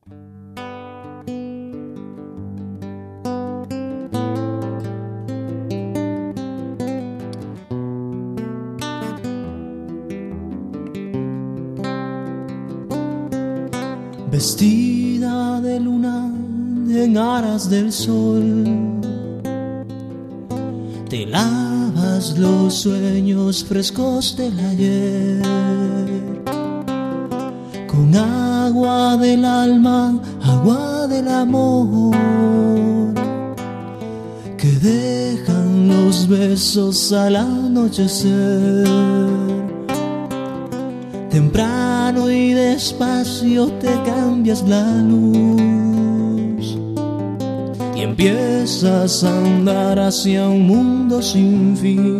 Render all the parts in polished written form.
Vestida de luna en aras del sol, te lavas los sueños frescos del ayer, con agua del alma, agua del amor, que dejan los besos al anochecer. Temprano y despacio te cambias la luz y empiezas a andar hacia un mundo sin fin.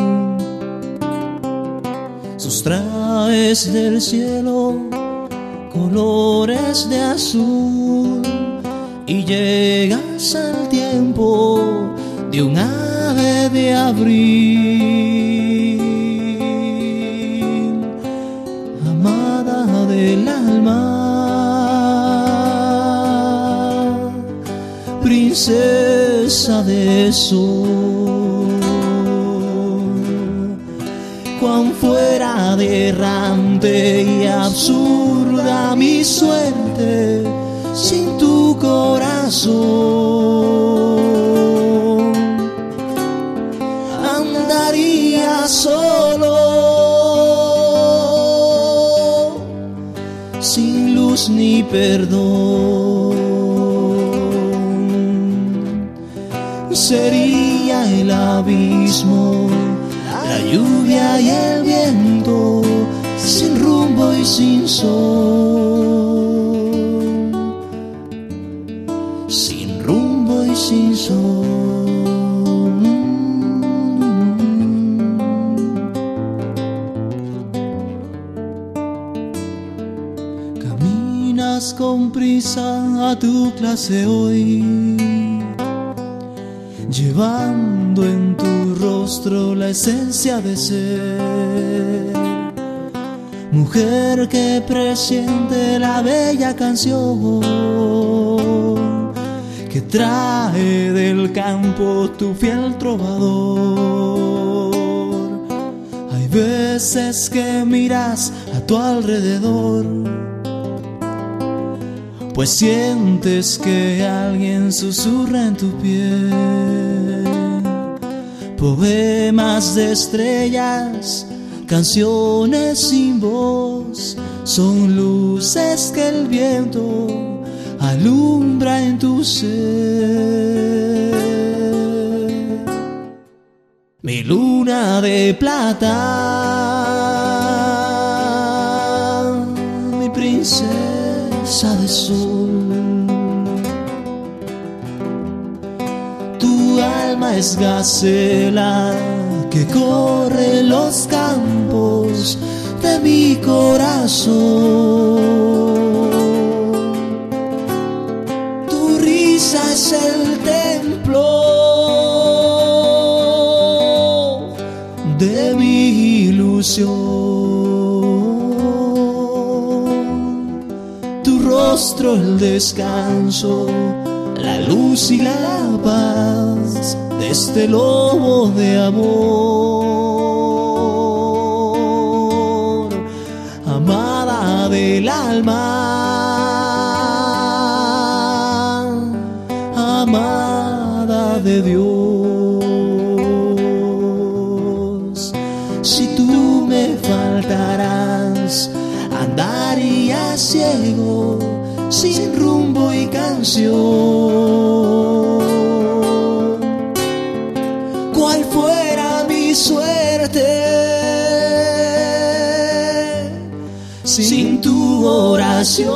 Sustraes del cielo colores de azul y llegas al tiempo de un ave de abril. Del alma, princesa de sol, cuán fuera de errante y absurda mi suerte sin tu corazón. Andaría solo, sin luz ni perdón. Sería el abismo, la lluvia y el viento, sin rumbo y sin sol, sin rumbo y sin sol. Con prisa a tu clase hoy, llevando en tu rostro la esencia de ser mujer que presiente la bella canción que trae del campo tu fiel trovador. Hay veces que miras a tu alrededor, pues sientes que alguien susurra en tu piel. Poemas de estrellas, canciones sin voz, son luces que el viento alumbra en tu ser. Mi luna de plata, mi princesa de sol, tu alma es gacela que corre los campos de mi corazón. Tu risa es el templo de mi ilusión. Rostro el descanso, la luz y la paz de este lobo de amor. Amada del alma, amada de Dios. Si tú me faltarás, andaría ciego, sin rumbo y canción. Cual fuera mi suerte sin tu oración,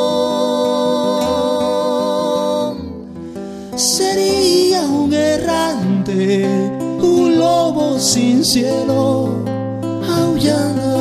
sería un errante, un lobo sin cielo, aullando